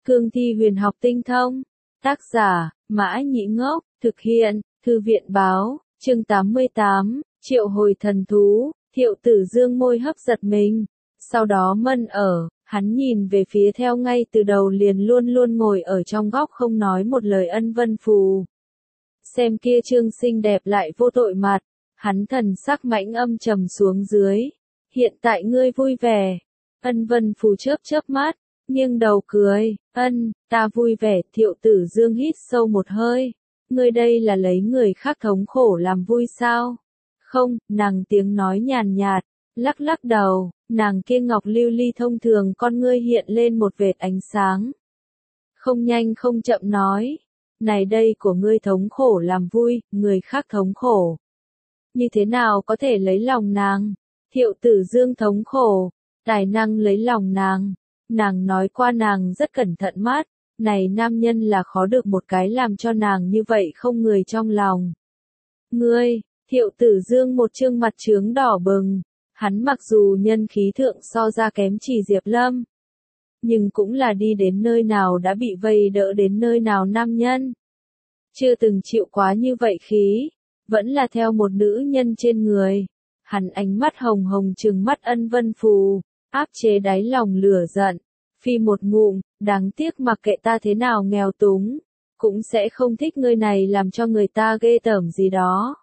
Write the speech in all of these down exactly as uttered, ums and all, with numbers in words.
Cương thi huyền học tinh thông. Tác giả, Mã Nhĩ Ngốc, thực hiện, Thư viện báo, chương tám mươi tám, triệu hồi thần thú, Thiệu Tử Dương môi hấp giật mình. Sau đó mân ở, hắn nhìn về phía theo ngay từ đầu liền luôn luôn ngồi ở trong góc không nói một lời Ân Vân Phù. Xem kia trương xinh đẹp lại vô tội mặt, hắn thần sắc mãnh âm trầm xuống dưới. Hiện tại ngươi vui vẻ. Ân Vân Phù chớp chớp mắt, nghiêng đầu cười, ân, ta vui vẻ. Thiệu Tử Dương hít sâu một hơi. Ngươi đây là lấy người khác thống khổ làm vui sao? Không, nàng tiếng nói nhàn nhạt, lắc lắc đầu, nàng kia ngọc lưu ly thông thường con ngươi hiện lên một vệt ánh sáng. Không nhanh không chậm nói, này đây của ngươi thống khổ làm vui, người khác thống khổ. Như thế nào có thể lấy lòng nàng? Thiệu Tử Dương thống khổ, tài năng lấy lòng nàng. Nàng nói qua nàng rất cẩn thận mát, này nam nhân là khó được một cái làm cho nàng như vậy không người trong lòng. Ngươi, Thiệu Tử Dương một trương mặt trướng đỏ bừng, hắn mặc dù nhân khí thượng so ra kém chỉ Diệp Lâm, nhưng cũng là đi đến nơi nào đã bị vây đỡ đến nơi nào nam nhân. Chưa từng chịu quá như vậy khí, vẫn là theo một nữ nhân trên người. Hắn ánh mắt hồng hồng trừng mắt Ân Vân Phù, áp chế đáy lòng lửa giận, phi một ngụm, đáng tiếc mặc kệ ta thế nào nghèo túng, cũng sẽ không thích ngươi này làm cho người ta ghê tởm gì đó.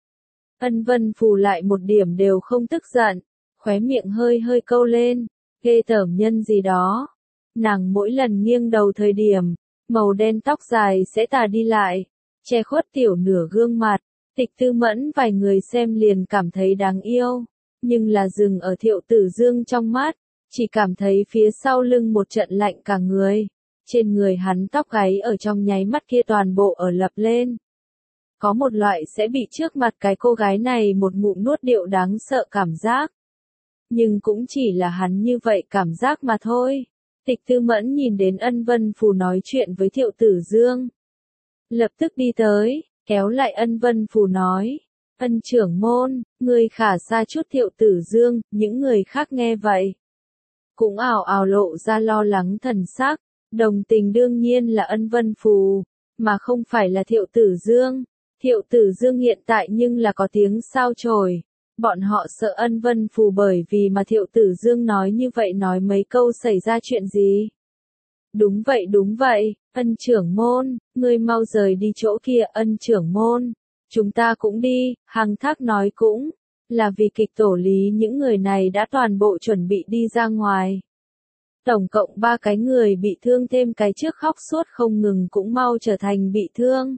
Ân Vân Phù lại một điểm đều không tức giận, khóe miệng hơi hơi câu lên, ghê tởm nhân gì đó. Nàng mỗi lần nghiêng đầu thời điểm, màu đen tóc dài sẽ tà đi lại, che khuất tiểu nửa gương mặt. Tịch Tư Mẫn vài người xem liền cảm thấy đáng yêu, nhưng là dừng ở Thiệu Tử Dương trong mắt, chỉ cảm thấy phía sau lưng một trận lạnh cả người. Trên người hắn tóc gáy ở trong nháy mắt kia toàn bộ ở lập lên. Có một loại sẽ bị trước mặt cái cô gái này một ngụm nuốt điệu đáng sợ cảm giác. Nhưng cũng chỉ là hắn như vậy cảm giác mà thôi. Tịch Tư Mẫn nhìn đến Ân Vân Phù nói chuyện với Thiệu Tử Dương. Lập tức đi tới, kéo lại Ân Vân Phù nói. Ân trưởng môn, người khả xa chút. Thiệu Tử Dương, những người khác nghe vậy cũng ảo ảo lộ ra lo lắng thần sắc. Đồng tình đương nhiên là Ân Vân Phù, mà không phải là Thiệu Tử Dương. Thiệu Tử Dương hiện tại nhưng là có tiếng sao chổi. Bọn họ sợ Ân Vân Phù bởi vì mà Thiệu Tử Dương nói như vậy nói mấy câu xảy ra chuyện gì. Đúng vậy đúng vậy, Ân trưởng môn, ngươi mau rời đi chỗ kia. Ân trưởng môn, chúng ta cũng đi. Hằng Thác nói cũng là vì kịch tổ lý những người này đã toàn bộ chuẩn bị đi ra ngoài. Tổng cộng ba cái người bị thương thêm cái trước khóc suốt không ngừng cũng mau trở thành bị thương.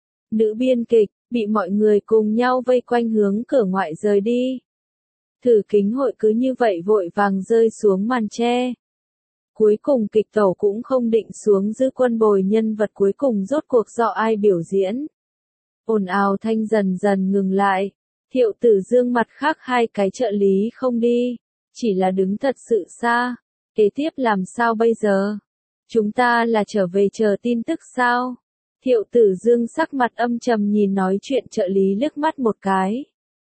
Nữ biên kịch, bị mọi người cùng nhau vây quanh hướng cửa ngoại rời đi. Thử kính hội cứ như vậy vội vàng rơi xuống màn tre. Cuối cùng kịch tổ cũng không định xuống giữ quân bồi nhân vật cuối cùng rốt cuộc do ai biểu diễn. Ồn ào thanh dần dần ngừng lại. Thiệu Tử Dương mặt khác hai cái trợ lý không đi, chỉ là đứng thật sự xa. Kế tiếp làm sao bây giờ? Chúng ta là trở về chờ tin tức sao? Thiệu Tử Dương sắc mặt âm trầm nhìn nói chuyện trợ lý liếc mắt một cái.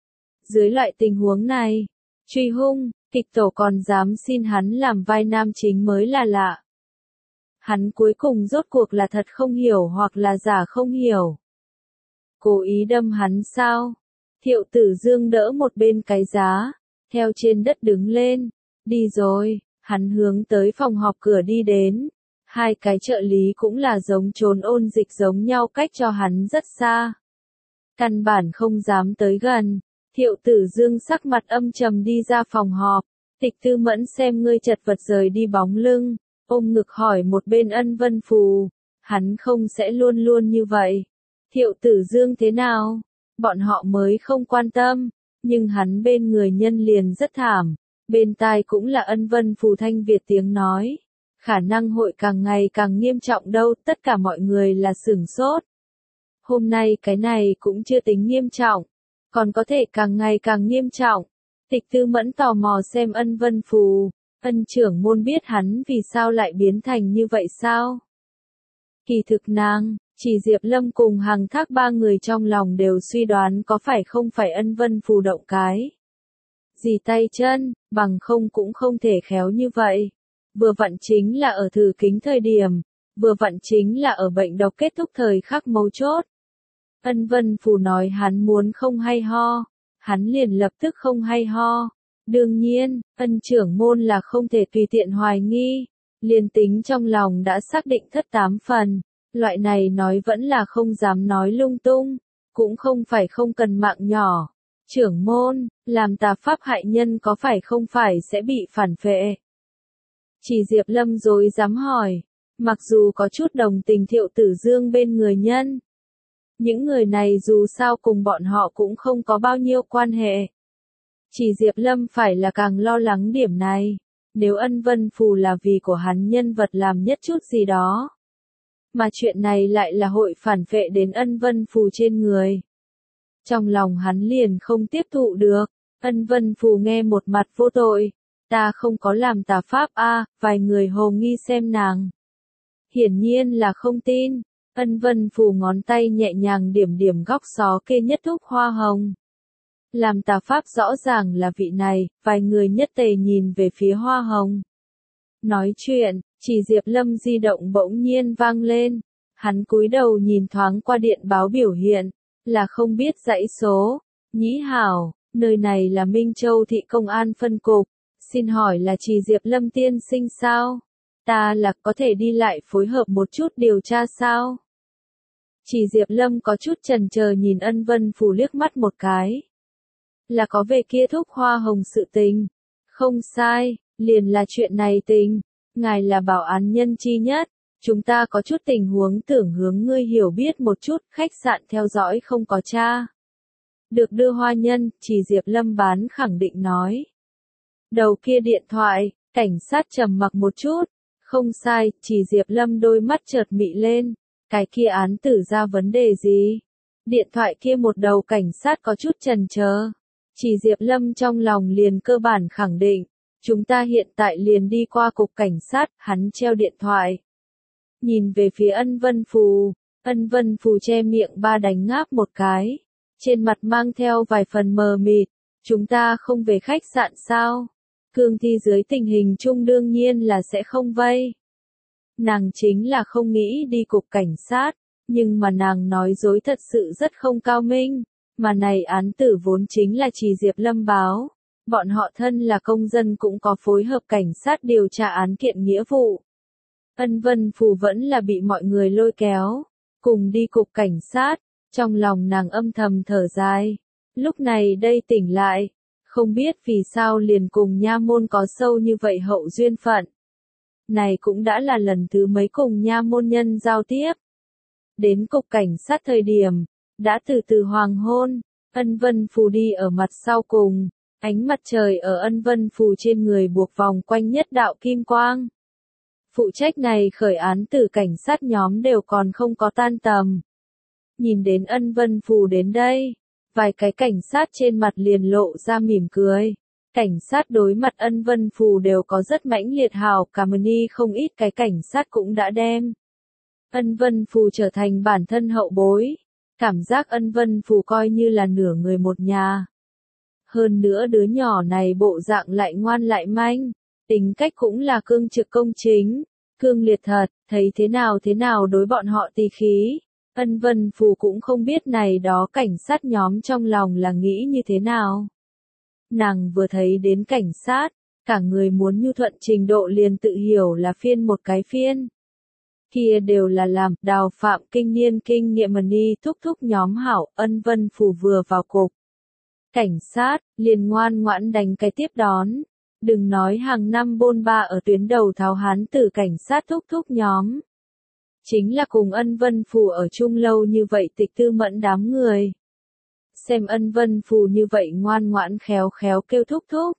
Dưới loại tình huống này, truy hung, kịch tổ còn dám xin hắn làm vai nam chính mới là lạ. Hắn cuối cùng rốt cuộc là thật không hiểu hoặc là giả không hiểu. Cố ý đâm hắn sao? Thiệu Tử Dương đỡ một bên cái giá, theo trên đất đứng lên, đi rồi. Hắn hướng tới phòng họp cửa đi đến. Hai cái trợ lý cũng là giống trốn ôn dịch giống nhau cách cho hắn rất xa. Căn bản không dám tới gần. Thiệu Tử Dương sắc mặt âm trầm đi ra phòng họp. Tịch Tư Mẫn xem ngươi chật vật rời đi bóng lưng, ôm ngực hỏi một bên Ân Vân Phù. Hắn không sẽ luôn luôn như vậy. Thiệu Tử Dương thế nào? Bọn họ mới không quan tâm. Nhưng hắn bên người nhân liền rất thảm. Bên tai cũng là Ân Vân Phù thanh Việt tiếng nói. Khả năng hội càng ngày càng nghiêm trọng đâu. Tất cả mọi người là sửng sốt. Hôm nay cái này cũng chưa tính nghiêm trọng. Còn có thể càng ngày càng nghiêm trọng. Tịch Tư Mẫn tò mò xem Ân Vân Phù. Ân trưởng môn biết hắn vì sao lại biến thành như vậy sao? Kỳ thực nàng, chỉ Diệp Lâm cùng Hằng Thác ba người trong lòng đều suy đoán có phải không phải Ân Vân Phù động cái gì tay chân, bằng không cũng không thể khéo như vậy. vừa vặn chính là ở thử kính thời điểm, vừa vặn chính là ở bệnh độc kết thúc thời khắc mấu chốt. Ân Vân Phù nói hắn muốn không hay ho, hắn liền lập tức không hay ho. Đương nhiên, ân trưởng môn là không thể tùy tiện hoài nghi, liền tính trong lòng đã xác định thất tám phần, loại này nói vẫn là không dám nói lung tung, cũng không phải không cần mạng nhỏ. Trưởng môn, làm tà pháp hại nhân có phải không phải sẽ bị phản phệ? Chỉ Diệp Lâm dối dám hỏi, mặc dù có chút đồng tình Thiệu Tử Dương bên người nhân. Những người này dù sao cùng bọn họ cũng không có bao nhiêu quan hệ. Chỉ Diệp Lâm phải là càng lo lắng điểm này, nếu Ân Vân Phù là vì của hắn nhân vật làm nhất chút gì đó. Mà chuyện này lại là hội phản phệ đến Ân Vân Phù trên người. Trong lòng hắn liền không tiếp thụ được, Ân Vân Phù nghe một mặt vô tội, ta không có làm tà pháp a, vài người hồ nghi xem nàng. Hiển nhiên là không tin, Ân Vân Phù ngón tay nhẹ nhàng điểm điểm góc xó kê nhất thúc hoa hồng. Làm tà pháp rõ ràng là vị này, vài người nhất tề nhìn về phía hoa hồng. Nói chuyện, chỉ Diệp Lâm di động bỗng nhiên vang lên, hắn cúi đầu nhìn thoáng qua điện báo biểu hiện, là không biết dãy số. Nhĩ hảo, nơi này là Minh Châu thị công an phân cục, xin hỏi là chỉ Diệp Lâm tiên sinh sao? Ta là có thể đi lại phối hợp một chút điều tra sao? Chỉ Diệp Lâm có chút chần chờ nhìn Ân Vân Phù liếc mắt một cái. Là có về kia thúc hoa hồng sự tình. Không sai, liền là chuyện này tình. Ngài là bảo án nhân chi nhất. Chúng ta có chút tình huống tưởng hướng ngươi hiểu biết một chút, khách sạn theo dõi không có tra. Được đưa hoa nhân, chỉ Diệp Lâm bán khẳng định nói. Đầu kia điện thoại, cảnh sát trầm mặc một chút. Không sai, chỉ Diệp Lâm đôi mắt chợt mị lên. Cái kia án tử ra vấn đề gì? Điện thoại kia một đầu cảnh sát có chút chần chờ. Chỉ Diệp Lâm trong lòng liền cơ bản khẳng định. Chúng ta hiện tại liền đi qua cục cảnh sát, hắn treo điện thoại. Nhìn về phía Ân Vân Phù, Ân Vân Phù che miệng ba đánh ngáp một cái. Trên mặt mang theo vài phần mờ mịt. Chúng ta không về khách sạn sao? Cương thi dưới tình hình chung đương nhiên là sẽ không vây. Nàng chính là không nghĩ đi cục cảnh sát, nhưng mà nàng nói dối thật sự rất không cao minh, mà này án tử vốn chính là chỉ Diệp Lâm báo, bọn họ thân là công dân cũng có phối hợp cảnh sát điều tra án kiện nghĩa vụ. Ân Vân Phù vẫn là bị mọi người lôi kéo, cùng đi cục cảnh sát, trong lòng nàng âm thầm thở dài, lúc này đây tỉnh lại, không biết vì sao liền cùng nha môn có sâu như vậy hậu duyên phận. Này cũng đã là lần thứ mấy cùng nha môn nhân giao tiếp. Đến cục cảnh sát thời điểm, đã từ từ hoàng hôn, Ân Vân Phù đi ở mặt sau cùng, ánh mặt trời ở Ân Vân Phù trên người buộc vòng quanh nhất đạo kim quang. Phụ trách này khởi án từ cảnh sát nhóm đều còn không có tan tầm. Nhìn đến Ân Vân Phù đến đây, vài cái cảnh sát trên mặt liền lộ ra mỉm cười. Cảnh sát đối mặt Ân Vân Phù đều có rất mãnh liệt hào cảm ơn, không ít cái cảnh sát cũng đã đem Ân Vân Phù trở thành bản thân hậu bối. Cảm giác Ân Vân Phù coi như là nửa người một nhà. Hơn nữa đứa nhỏ này bộ dạng lại ngoan lại manh, tính cách cũng là cương trực công chính, cương liệt thật, thấy thế nào thế nào đối bọn họ tì khí. Ân Vân Phù cũng không biết này đó cảnh sát nhóm trong lòng là nghĩ như thế nào. Nàng vừa thấy đến cảnh sát, cả người muốn nhu thuận trình độ liền tự hiểu là phiên một cái phiên. Kia đều là làm, đào phạm kinh niên kinh nghiệm mần y thúc thúc nhóm hảo, Ân Vân Phù vừa vào cục. Cảnh sát, liền ngoan ngoãn đánh cái tiếp đón. Đừng nói hàng năm bôn ba ở tuyến đầu tháo hán từ cảnh sát thúc thúc nhóm. Chính là cùng Ân Vân Phù ở chung lâu như vậy tịch tư mẫn đám người. Xem Ân Vân Phù như vậy ngoan ngoãn khéo khéo kêu thúc thúc.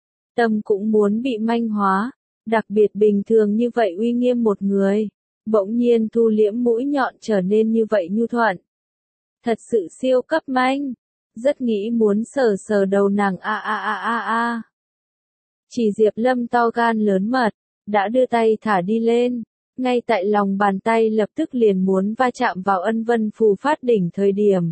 Tâm cũng muốn bị manh hóa, đặc biệt bình thường như vậy uy nghiêm một người, bỗng nhiên thu liễm mũi nhọn trở nên như vậy nhu thuận. Thật sự siêu cấp manh, rất nghĩ muốn sờ sờ đầu nàng a a a a a. Chỉ Diệp Lâm to gan lớn mật, đã đưa tay thả đi lên, ngay tại lòng bàn tay lập tức liền muốn va chạm vào Ân Vân Phù phát đỉnh thời điểm.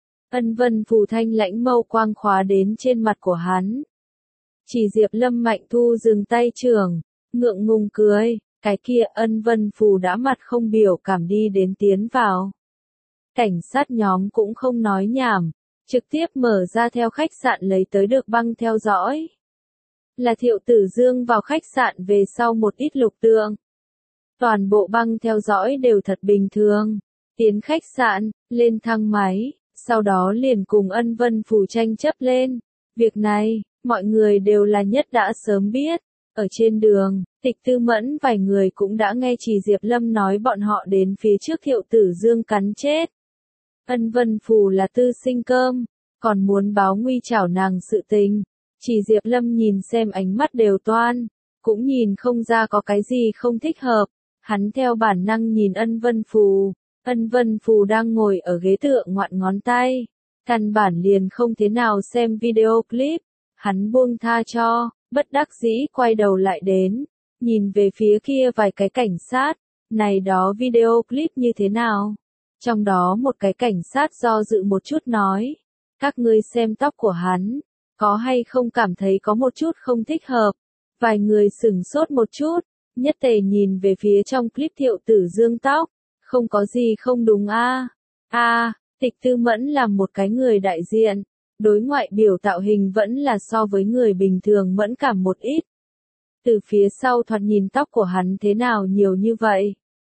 Ân Vân Phù thanh lãnh mâu quang khóa đến trên mặt của hắn. Chỉ Diệp Lâm mạnh thu dừng tay trường, ngượng ngùng cười, cái kia Ân Vân Phù đã mặt không biểu cảm đi đến tiến vào. Cảnh sát nhóm cũng không nói nhảm, trực tiếp mở ra theo khách sạn lấy tới được băng theo dõi. Là Thiệu Tử Dương vào khách sạn về sau một ít lục tượng. Toàn bộ băng theo dõi đều thật bình thường. Tiến khách sạn, lên thang máy, sau đó liền cùng Ân Vân Phù tranh chấp lên. Việc này, mọi người đều là nhất đã sớm biết. Ở trên đường, Tịch Tư Mẫn vài người cũng đã nghe Chỉ Diệp Lâm nói bọn họ đến phía trước Thiệu Tử Dương cắn chết. Ân Vân Phù là tư sinh cơm, còn muốn báo nguy chảo nàng sự tình. Chỉ Diệp Lâm nhìn xem ánh mắt đều toan, cũng nhìn không ra có cái gì không thích hợp. Hắn theo bản năng nhìn Ân Vân Phù, Ân Vân Phù đang ngồi ở ghế tựa ngoặn ngón tay. Căn bản liền không thế nào xem video clip, hắn buông tha cho, bất đắc dĩ quay đầu lại đến, nhìn về phía kia vài cái cảnh sát, này đó video clip như thế nào? Trong đó một cái cảnh sát do dự một chút nói, các ngươi xem tóc của hắn, có hay không cảm thấy có một chút không thích hợp? Vài người sửng sốt một chút, nhất tề nhìn về phía trong clip Thiệu Tử Dương tóc, không có gì không đúng a. A, Tịch Tư Mẫn là một cái người đại diện, đối ngoại biểu tạo hình vẫn là so với người bình thường mẫn cảm một ít. Từ phía sau thoạt nhìn tóc của hắn thế nào nhiều như vậy?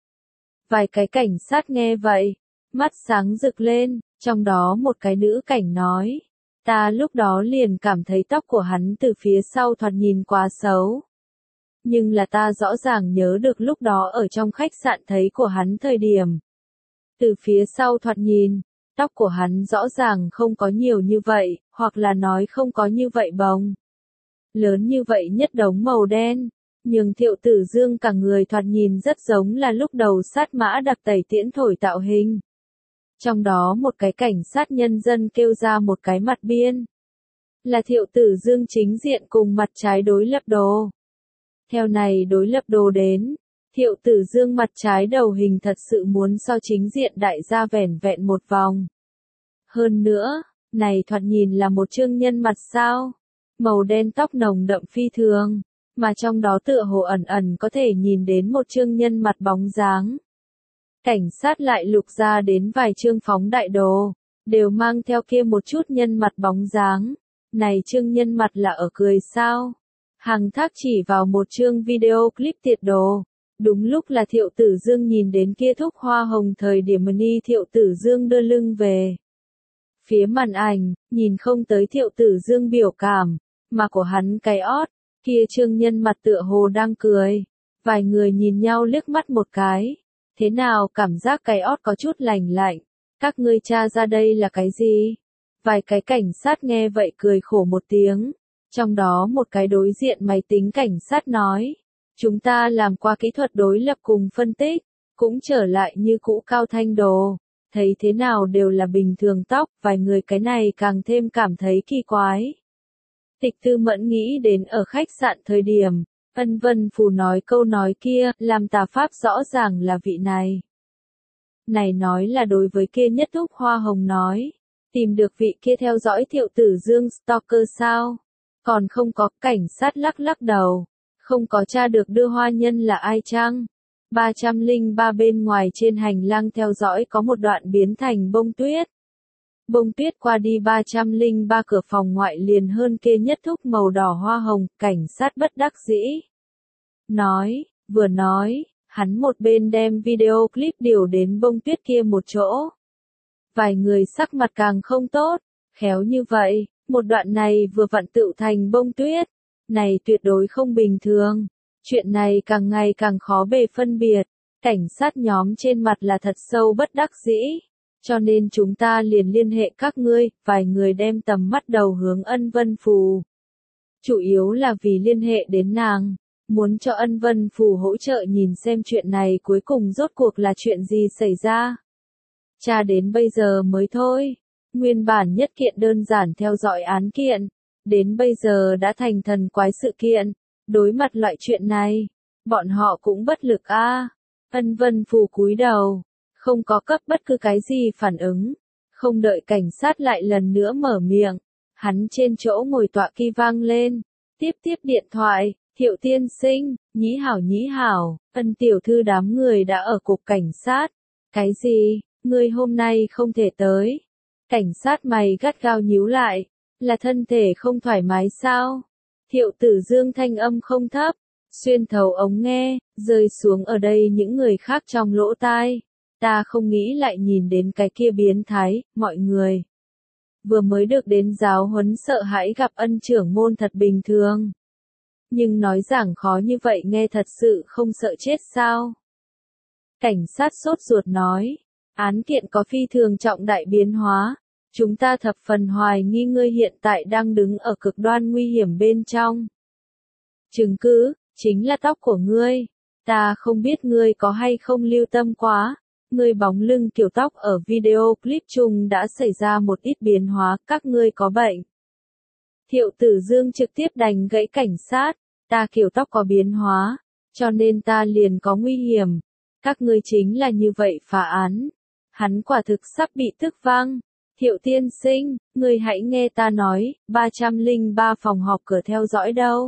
Vài cái cảnh sát nghe vậy, mắt sáng rực lên, trong đó một cái nữ cảnh nói, ta lúc đó liền cảm thấy tóc của hắn từ phía sau thoạt nhìn quá xấu. Nhưng là ta rõ ràng nhớ được lúc đó ở trong khách sạn thấy của hắn thời điểm. Từ phía sau thoạt nhìn, tóc của hắn rõ ràng không có nhiều như vậy, hoặc là nói không có như vậy bồng. Lớn như vậy nhất đống màu đen, nhưng Thiệu Tử Dương cả người thoạt nhìn rất giống là lúc đầu sát mã đặc tẩy tiễn thổi tạo hình. Trong đó một cái cảnh sát nhân dân kêu ra một cái mặt biên. Là Thiệu Tử Dương chính diện cùng mặt trái đối lập đồ. Theo này đối lập đồ đến, Thiệu Tử Dương mặt trái đầu hình thật sự muốn so chính diện đại gia vẻn vẹn một vòng. Hơn nữa, này thoạt nhìn là một chương nhân mặt sao? Màu đen tóc nồng đậm phi thường, mà trong đó tựa hồ ẩn ẩn có thể nhìn đến một chương nhân mặt bóng dáng. Cảnh sát lại lục ra đến vài chương phóng đại đồ, đều mang theo kia một chút nhân mặt bóng dáng. Này chương nhân mặt là ở cười sao? Hằng Thác chỉ vào một chương video clip tiệt đồ. Đúng lúc là Thiệu Tử Dương nhìn đến kia thúc hoa hồng thời điểm Mani Thiệu Tử Dương đưa lưng về. Phía màn ảnh, nhìn không tới Thiệu Tử Dương biểu cảm, mà của hắn cái ót, kia trương nhân mặt tựa hồ đang cười. Vài người nhìn nhau liếc mắt một cái. Thế nào cảm giác cái ót có chút lành lạnh, các ngươi tra ra đây là cái gì? Vài cái cảnh sát nghe vậy cười khổ một tiếng. Trong đó một cái đối diện máy tính cảnh sát nói, chúng ta làm qua kỹ thuật đối lập cùng phân tích, cũng trở lại như cũ cao thanh đồ, thấy thế nào đều là bình thường tóc, vài người cái này càng thêm cảm thấy kỳ quái. Tịch Tư Mẫn nghĩ đến ở khách sạn thời điểm, Ân Vân Phù nói câu nói kia, làm tà pháp rõ ràng là vị này. Này nói là đối với kia nhất thúc hoa hồng nói, tìm được vị kia theo dõi Thiệu Tử Dương stalker sao? Còn không có, cảnh sát lắc lắc đầu, không có tra được đưa hoa nhân là ai chăng? ba trăm lẻ ba bên ngoài trên hành lang theo dõi có một đoạn biến thành bông tuyết. Bông tuyết qua đi ba trăm lẻ ba cửa phòng ngoại liền hơn kia nhất thúc màu đỏ hoa hồng, cảnh sát bất đắc dĩ. Nói, vừa nói, hắn một bên đem video clip điều đến bông tuyết kia một chỗ. Vài người sắc mặt càng không tốt, khéo như vậy, một đoạn này vừa vặn tựu thành bông tuyết. Này tuyệt đối không bình thường. Chuyện này càng ngày càng khó bề phân biệt. Cảnh sát nhóm trên mặt là thật sâu bất đắc dĩ. Cho nên chúng ta liền liên hệ các ngươi, vài người đem tầm mắt đầu hướng Ân Vân Phù. Chủ yếu là vì liên hệ đến nàng, muốn cho Ân Vân Phù hỗ trợ nhìn xem chuyện này cuối cùng rốt cuộc là chuyện gì xảy ra. Cha đến bây giờ mới thôi, nguyên bản nhất kiện đơn giản theo dõi án kiện, đến bây giờ đã thành thần quái sự kiện, đối mặt loại chuyện này, bọn họ cũng bất lực a. À. Ân Vân Phù cúi đầu, không có cấp bất cứ cái gì phản ứng, không đợi cảnh sát lại lần nữa mở miệng, hắn trên chỗ ngồi tọa kia vang lên, tiếp tiếp điện thoại, Thiệu tiên sinh, nhĩ hảo nhĩ hảo, Ân tiểu thư đám người đã ở cục cảnh sát. Cái gì, ngươi hôm nay không thể tới? Cảnh sát mày gắt gao nhíu lại, là thân thể không thoải mái sao? Thiệu Tử Dương thanh âm không thấp, xuyên thấu ống nghe, rơi xuống ở đây những người khác trong lỗ tai. Ta không nghĩ lại nhìn đến cái kia biến thái, mọi người. Vừa mới được đến giáo huấn sợ hãi gặp Ân trưởng môn thật bình thường. Nhưng nói giảng khó như vậy nghe thật sự không sợ chết sao? Cảnh sát sốt ruột nói, án kiện có phi thường trọng đại biến hóa. Chúng ta thập phần hoài nghi ngươi hiện tại đang đứng ở cực đoan nguy hiểm bên trong. Chứng cứ, chính là tóc của ngươi. Ta không biết ngươi có hay không lưu tâm quá. Ngươi bóng lưng kiểu tóc ở video clip chung đã xảy ra một ít biến hóa, các ngươi có bệnh. Thiệu Tử Dương trực tiếp đánh gãy cảnh sát. Ta kiểu tóc có biến hóa, cho nên ta liền có nguy hiểm. Các ngươi chính là như vậy phá án. Hắn quả thực sắp bị tức văng. Thiệu tiên sinh, ngươi hãy nghe ta nói, ba trăm lẻ ba phòng họp cửa theo dõi đâu.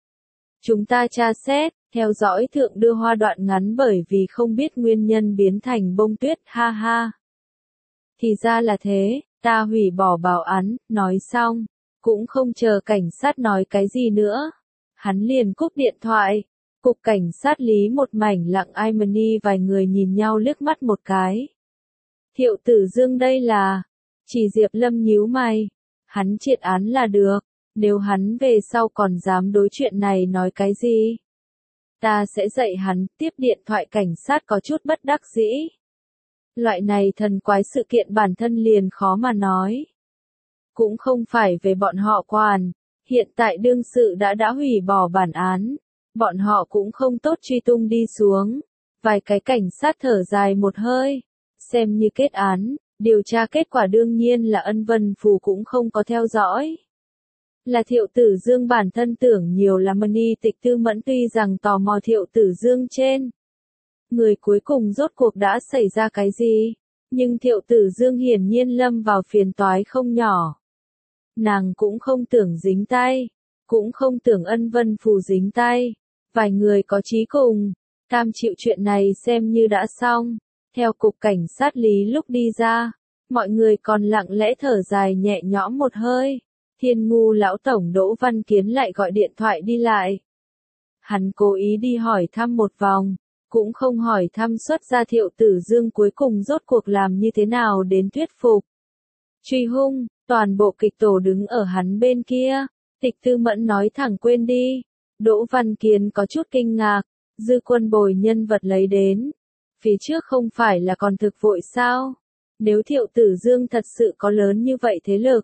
Chúng ta tra xét, theo dõi thượng đưa hoa đoạn ngắn bởi vì không biết nguyên nhân biến thành bông tuyết, ha ha. Thì ra là thế, ta hủy bỏ báo án, nói xong, cũng không chờ cảnh sát nói cái gì nữa. Hắn liền cúp điện thoại. Cục cảnh sát lý một mảnh lặng ai mà ni vài người nhìn nhau liếc mắt một cái. Thiệu Tử Dương đây là... Chỉ Diệp Lâm nhíu mày. Hắn triệt án là được. Nếu hắn về sau còn dám đối chuyện này nói cái gì? Ta sẽ dạy hắn. Tiếp điện thoại cảnh sát có chút bất đắc dĩ. Loại này thần quái sự kiện bản thân liền khó mà nói. Cũng không phải về bọn họ quản. Hiện tại đương sự đã đã hủy bỏ bản án. Bọn họ cũng không tốt truy tung đi xuống. Vài cái cảnh sát thở dài một hơi. Xem như kết án, điều tra kết quả đương nhiên là Ân Vân Phù cũng không có theo dõi. Là Thiệu Tử Dương bản thân tưởng nhiều là Mani Tịch Tư Mẫn tuy rằng tò mò Thiệu Tử Dương trên. Người cuối cùng rốt cuộc đã xảy ra cái gì? Nhưng Thiệu Tử Dương hiển nhiên lâm vào phiền toái không nhỏ. Nàng cũng không tưởng dính tay, cũng không tưởng Ân Vân Phù dính tay. Vài người có chí cùng, cam chịu chuyện này xem như đã xong. Theo cục cảnh sát lý lúc đi ra, mọi người còn lặng lẽ thở dài nhẹ nhõm một hơi. Thiên ngu lão tổng Đỗ Văn Kiến lại gọi điện thoại đi lại. Hắn cố ý đi hỏi thăm một vòng, cũng không hỏi thăm xuất ra Thiệu Tử Dương cuối cùng rốt cuộc làm như thế nào đến thuyết phục. Truy hung, toàn bộ kịch tổ đứng ở hắn bên kia. Tịch Tư Mẫn nói thẳng quên đi. Đỗ Văn Kiến có chút kinh ngạc, Dư Quân Bồi nhân vật lấy đến. Phía trước không phải là còn thực vội sao? Nếu Thiệu Tử Dương thật sự có lớn như vậy thế lực.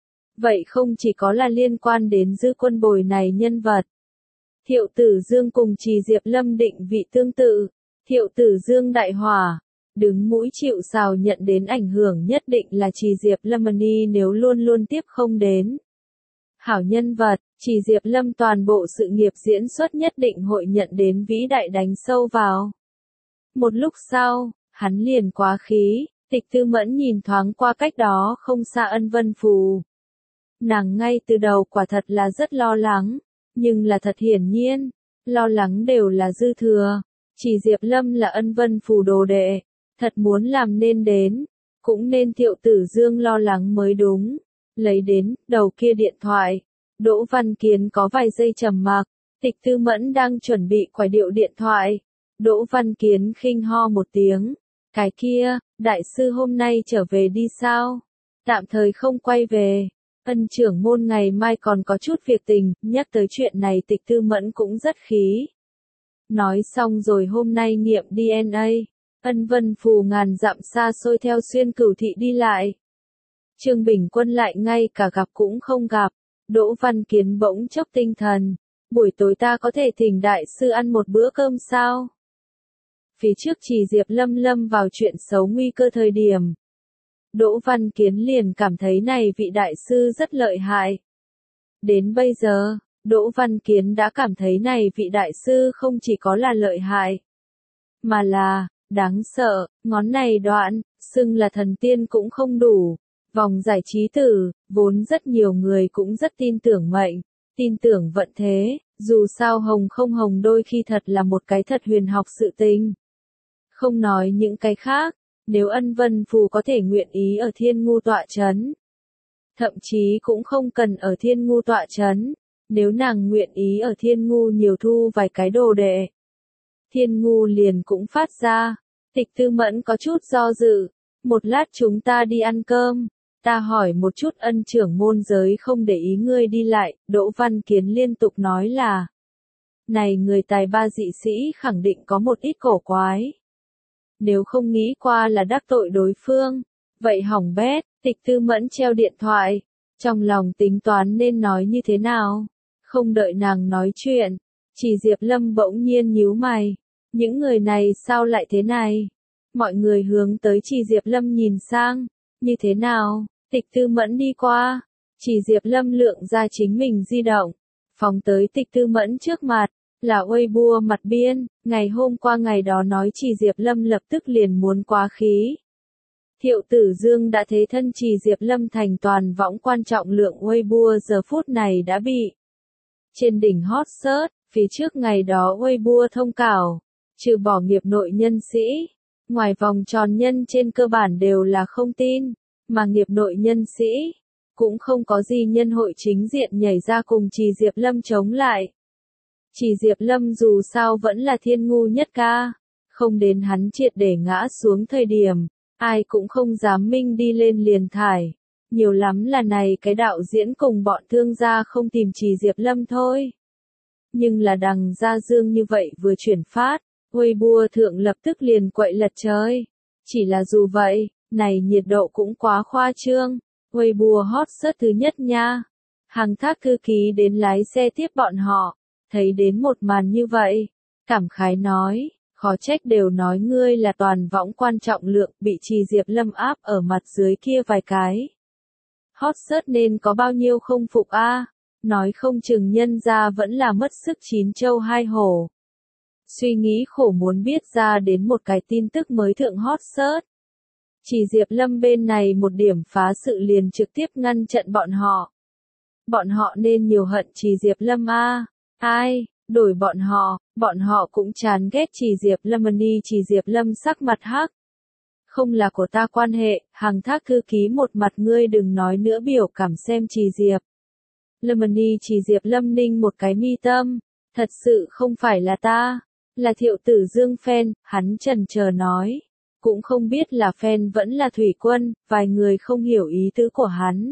Vậy không chỉ có là liên quan đến Dư Quân Bồi này nhân vật. Thiệu Tử Dương cùng Trì Diệp Lâm định vị tương tự. Thiệu Tử Dương đại hỏa. Đứng mũi chịu sào nhận đến ảnh hưởng nhất định là Trì Diệp Lâm Mani nếu luôn luôn tiếp không đến. Hảo nhân vật, Trì Diệp Lâm toàn bộ sự nghiệp diễn xuất nhất định hội nhận đến vĩ đại đánh sâu vào. Một lúc sau, hắn liền quá khí, Tịch Tư Mẫn nhìn thoáng qua cách đó không xa Ân Vân Phù. Nàng ngay từ đầu quả thật là rất lo lắng, nhưng là thật hiển nhiên, lo lắng đều là dư thừa. Trì Diệp Lâm là Ân Vân Phù đồ đệ, thật muốn làm nên đến, cũng nên Thiệu Tử Dương lo lắng mới đúng. Lấy đến, đầu kia điện thoại, Đỗ Văn Kiến có vài giây trầm mặc, Tịch Tư Mẫn đang chuẩn bị quải điệu điện thoại. Đỗ Văn Kiến khinh ho một tiếng, cái kia, đại sư hôm nay trở về đi sao? Tạm thời không quay về, Ân trưởng môn ngày mai còn có chút việc tình, nhắc tới chuyện này Tịch Tư Mẫn cũng rất khí. Nói xong rồi hôm nay nghiệm đê en a, Ân Vân Phù ngàn dặm xa xôi theo xuyên cửu thị đi lại. Trương Bình Quân lại ngay cả gặp cũng không gặp, Đỗ Văn Kiến bỗng chốc tinh thần, buổi tối ta có thể thỉnh đại sư ăn một bữa cơm sao? Phía trước Trì Diệp Lâm lâm vào chuyện xấu nguy cơ thời điểm. Đỗ Văn Kiến liền cảm thấy này vị đại sư rất lợi hại. Đến bây giờ, Đỗ Văn Kiến đã cảm thấy này vị đại sư không chỉ có là lợi hại, mà là, đáng sợ, ngón này đoạn, xưng là thần tiên cũng không đủ. Vòng giải trí tử, vốn rất nhiều người cũng rất tin tưởng mệnh, tin tưởng vận thế, Dù sao hồng không hồng đôi khi thật là một cái thật huyền học sự tình. Không nói những cái khác, nếu Ân Vân Phù có thể nguyện ý ở Thiên Ngu tọa chấn. Thậm chí cũng không cần ở Thiên Ngu tọa chấn, nếu nàng nguyện ý ở Thiên Ngu nhiều thu vài cái đồ đệ. Thiên Ngu liền cũng phát ra, Tịch Tư Mẫn có chút do dự, một lát chúng ta đi ăn cơm, ta hỏi một chút Ân trưởng môn giới không để ý ngươi đi lại, Đỗ Văn Kiến liên tục nói là, này người tài ba dị sĩ khẳng định có một ít cổ quái. Nếu không nghĩ qua là đắc tội đối phương, vậy hỏng bét. Tịch Tư Mẫn treo điện thoại, trong lòng tính toán nên nói như thế nào. Không đợi nàng nói chuyện, chỉ Diệp Lâm bỗng nhiên nhíu mày. Những người này sao lại thế này? Mọi người hướng tới chỉ Diệp Lâm nhìn sang. Như thế nào? Tịch Tư Mẫn đi qua. Chỉ Diệp Lâm lượng ra chính mình di động. Phóng tới Tịch Tư Mẫn trước mặt. Là Weibo mặt biên. Ngày hôm qua ngày đó nói chỉ Diệp Lâm lập tức liền muốn quá khí. Thiệu Tử Dương đã thế thân chỉ Diệp Lâm thành toàn võng quan trọng lượng Weibo giờ phút này đã bị trên đỉnh hot search, phía trước ngày đó Weibo thông cáo, trừ bỏ nghiệp nội nhân sĩ, ngoài vòng tròn nhân trên cơ bản đều là không tin, mà nghiệp nội nhân sĩ, cũng không có gì nhân hội chính diện nhảy ra cùng chỉ Diệp Lâm chống lại. Chỉ Diệp Lâm dù sao vẫn là thiên ngu nhất ca, không đến hắn triệt để ngã xuống thời điểm. Ai cũng không dám minh đi lên liền thải. Nhiều lắm là này cái đạo diễn cùng bọn thương gia không tìm chỉ Diệp Lâm thôi. Nhưng là đằng gia dương như vậy vừa chuyển phát, Weibo thượng lập tức liền quậy lật trời. Chỉ là dù vậy, này nhiệt độ cũng quá khoa trương. Weibo hot search thứ nhất nha. Hàng thác thư ký đến lái xe tiếp bọn họ. Thấy đến một màn như vậy. Cảm khái nói. Khó trách đều nói ngươi là toàn võng quan trọng lượng bị trì Diệp Lâm áp ở mặt dưới kia vài cái. Hot search nên có bao nhiêu không phục a? À? Nói không chừng nhân ra vẫn là mất sức chín châu hai hổ. Suy nghĩ khổ muốn biết ra đến một cái tin tức mới thượng hot search. Chỉ Diệp Lâm bên này một điểm phá sự liền trực tiếp ngăn trận bọn họ. Bọn họ nên nhiều hận Trì Diệp Lâm a. À? Ai? Đổi bọn họ, bọn họ cũng chán ghét Trì Diệp Lâm đi Trì Diệp Lâm sắc mặt hắc. Không là của ta quan hệ, hàng thác thư ký một mặt ngươi đừng nói nữa biểu cảm xem Trì Diệp. Lâm đi Trì Diệp Lâm ninh một cái mi tâm, thật sự không phải là ta, là Thiệu Tử Dương fan, hắn chần chờ nói. Cũng không biết là fan vẫn là thủy quân, vài người không hiểu ý tứ của hắn.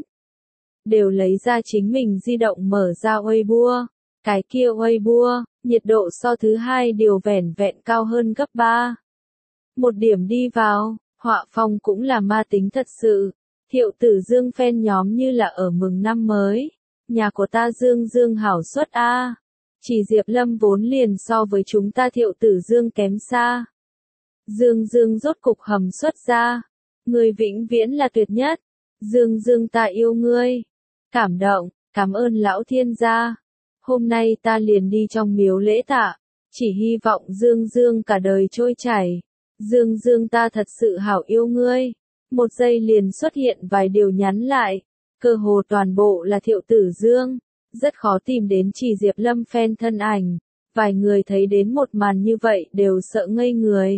Đều lấy ra chính mình di động mở ra Weibo. Cái kia Weibo, nhiệt độ so thứ hai điều vẻn vẹn cao hơn gấp ba. Một điểm đi vào, họa phong cũng là ma tính thật sự. Thiệu Tử Dương fan nhóm như là ở mừng năm mới. Nhà của ta Dương Dương hảo suất a. Chỉ Diệp Lâm vốn liền so với chúng ta Thiệu Tử Dương kém xa. Dương Dương rốt cục hầm xuất ra. Người vĩnh viễn là tuyệt nhất. Dương Dương ta yêu ngươi. Cảm động, cảm ơn lão thiên gia. Hôm nay ta liền đi trong miếu lễ tạ, chỉ hy vọng Dương Dương cả đời trôi chảy. Dương Dương ta thật sự hảo yêu ngươi. Một giây liền xuất hiện vài điều nhắn lại, cơ hồ toàn bộ là Thiệu Tử Dương, rất khó tìm đến Chỉ Diệp Lâm fan thân ảnh. Vài người thấy đến một màn như vậy đều sợ ngây người.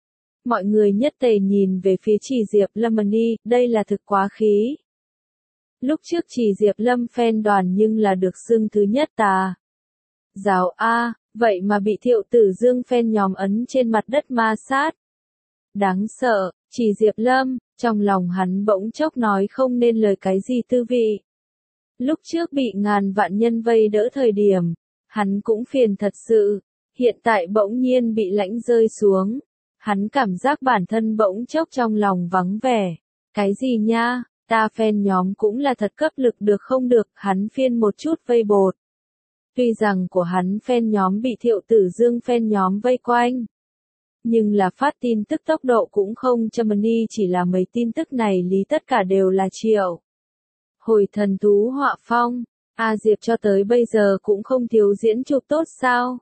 Mọi người nhất tề nhìn về phía Chỉ Diệp Lâm đi, đây là thực quá khí. Lúc trước Chỉ Diệp Lâm fan đoàn nhưng là được xưng thứ nhất tà giáo A, vậy mà bị Thiệu Tử Dương fan nhóm ấn trên mặt đất ma sát. Đáng sợ, Chỉ Diệp Lâm, trong lòng hắn bỗng chốc nói không nên lời cái gì tư vị. Lúc trước bị ngàn vạn nhân vây đỡ thời điểm, hắn cũng phiền thật sự, hiện tại bỗng nhiên bị lãnh rơi xuống. Hắn cảm giác bản thân bỗng chốc trong lòng vắng vẻ. Cái gì nha? Ta fan nhóm cũng là thật cấp lực được không được, hắn phiên một chút vây bột. Tuy rằng của hắn fan nhóm bị Thiệu Tử Dương fan nhóm vây quanh. Nhưng là phát tin tức tốc độ cũng không chậm đi, chỉ là mấy tin tức này lý tất cả đều là triệu. Hồi thần thú họa phong, A Diệp cho tới bây giờ cũng không thiếu diễn chụp tốt sao?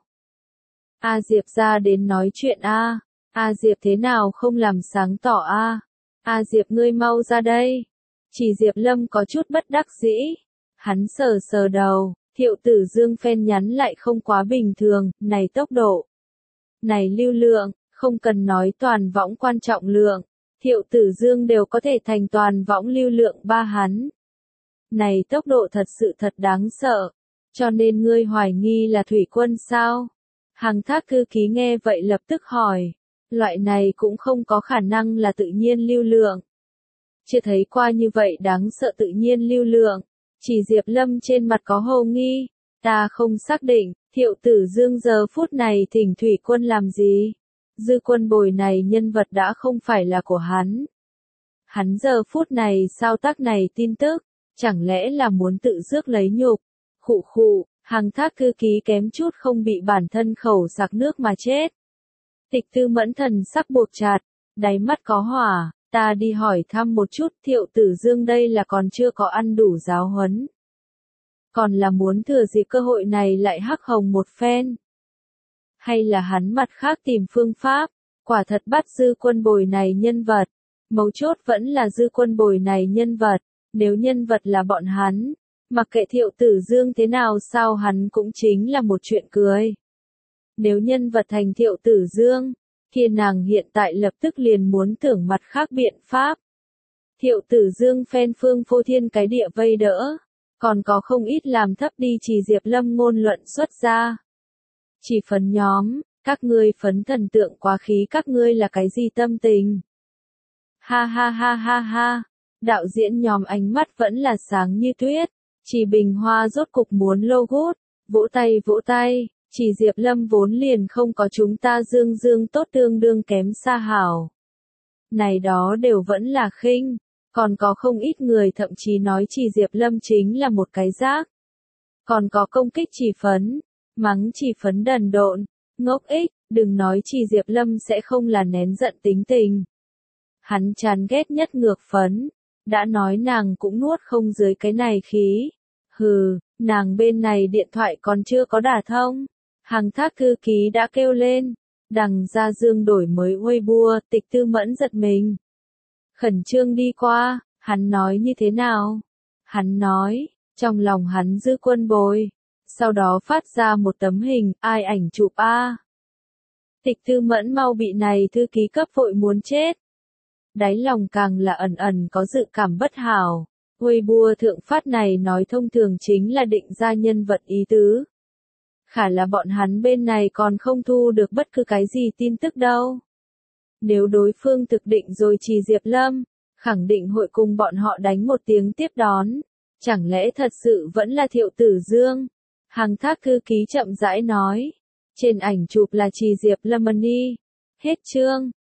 A Diệp ra đến nói chuyện A, A Diệp thế nào không làm sáng tỏ A? A Diệp ngươi mau ra đây. Chỉ Diệp Lâm có chút bất đắc dĩ. Hắn sờ sờ đầu, Thiệu Tử Dương fan nhắn lại không quá bình thường, này tốc độ, này lưu lượng, không cần nói toàn võng quan trọng lượng, Thiệu Tử Dương đều có thể thành toàn võng lưu lượng ba hắn. Này tốc độ thật sự thật đáng sợ, cho nên ngươi hoài nghi là thủy quân sao? Hằng Thác Cư Ký nghe vậy lập tức hỏi, loại này cũng không có khả năng là tự nhiên lưu lượng. Chưa thấy qua như vậy đáng sợ tự nhiên lưu lượng, chỉ Diệp Lâm trên mặt có hồ nghi, ta không xác định, Thiệu Tử Dương giờ phút này thỉnh thủy quân làm gì? Dư Quân Bồi này nhân vật đã không phải là của hắn. Hắn giờ phút này sao tác này tin tức, chẳng lẽ là muốn tự rước lấy nhục? Khụ khụ, Hằng Thác Cư Ký kém chút không bị bản thân khẩu sặc nước mà chết. Tịch Tư Mẫn thần sắc buộc chặt, đáy mắt có hỏa, ta đi hỏi thăm một chút Thiệu Tử Dương đây là còn chưa có ăn đủ giáo huấn. Còn là muốn thừa dịp cơ hội này lại hắc hồng một phen. Hay là hắn mặt khác tìm phương pháp, quả thật bắt Dư Quân Bồi này nhân vật. Mấu chốt vẫn là Dư Quân Bồi này nhân vật, nếu nhân vật là bọn hắn, mặc kệ Thiệu Tử Dương thế nào sao hắn cũng chính là một chuyện cười. Nếu nhân vật thành Thiệu Tử Dương, kia nàng hiện tại lập tức liền muốn tưởng mặt khác biện pháp. Thiệu Tử Dương phen Phương Phô Thiên cái địa vây đỡ, còn có không ít làm thấp đi chỉ Diệp Lâm ngôn luận xuất ra. Chỉ phấn nhóm, các ngươi phấn thần tượng quá khí các ngươi là cái gì tâm tình? Ha ha ha ha ha, đạo diễn nhóm ánh mắt vẫn là sáng như tuyết, chỉ Bình Hoa rốt cục muốn lô gút, vỗ tay vỗ tay, chỉ Diệp Lâm vốn liền không có chúng ta dương dương tốt tương đương kém xa hảo. Này đó đều vẫn là khinh, còn có không ít người thậm chí nói chỉ Diệp Lâm chính là một cái rác. Còn có công kích chỉ phấn, mắng chỉ phấn đần độn, ngốc ích, đừng nói chỉ Diệp Lâm sẽ không là nén giận tính tình. Hắn chán ghét nhất ngược phấn, đã nói nàng cũng nuốt không dưới cái này khí. Hừ, nàng bên này điện thoại còn chưa có đả thông. Hằng Thác Cư Ký đã kêu lên, đằng ra Dương đổi mới Weibo, Tịch Tư Mẫn giật mình. Khẩn trương đi qua, hắn nói như thế nào? Hắn nói, trong lòng hắn Dư Quân Bồi, sau đó phát ra một tấm hình, ai ảnh chụp a? Tịch Tư Mẫn mau bị này thư ký cấp vội muốn chết. Đáy lòng càng là ẩn ẩn có dự cảm bất hảo. Weibo thượng phát này nói thông thường chính là định ra nhân vật ý tứ. Khả là bọn hắn bên này còn không thu được bất cứ cái gì tin tức đâu. Nếu đối phương thực định rồi chỉ Diệp Lâm, khẳng định hội cùng bọn họ đánh một tiếng tiếp đón. Chẳng lẽ thật sự vẫn là Thiệu Tử Dương? Hằng Thác Cư Ký chậm rãi nói. Trên ảnh chụp là chỉ Diệp Lâm Money. Hết chương.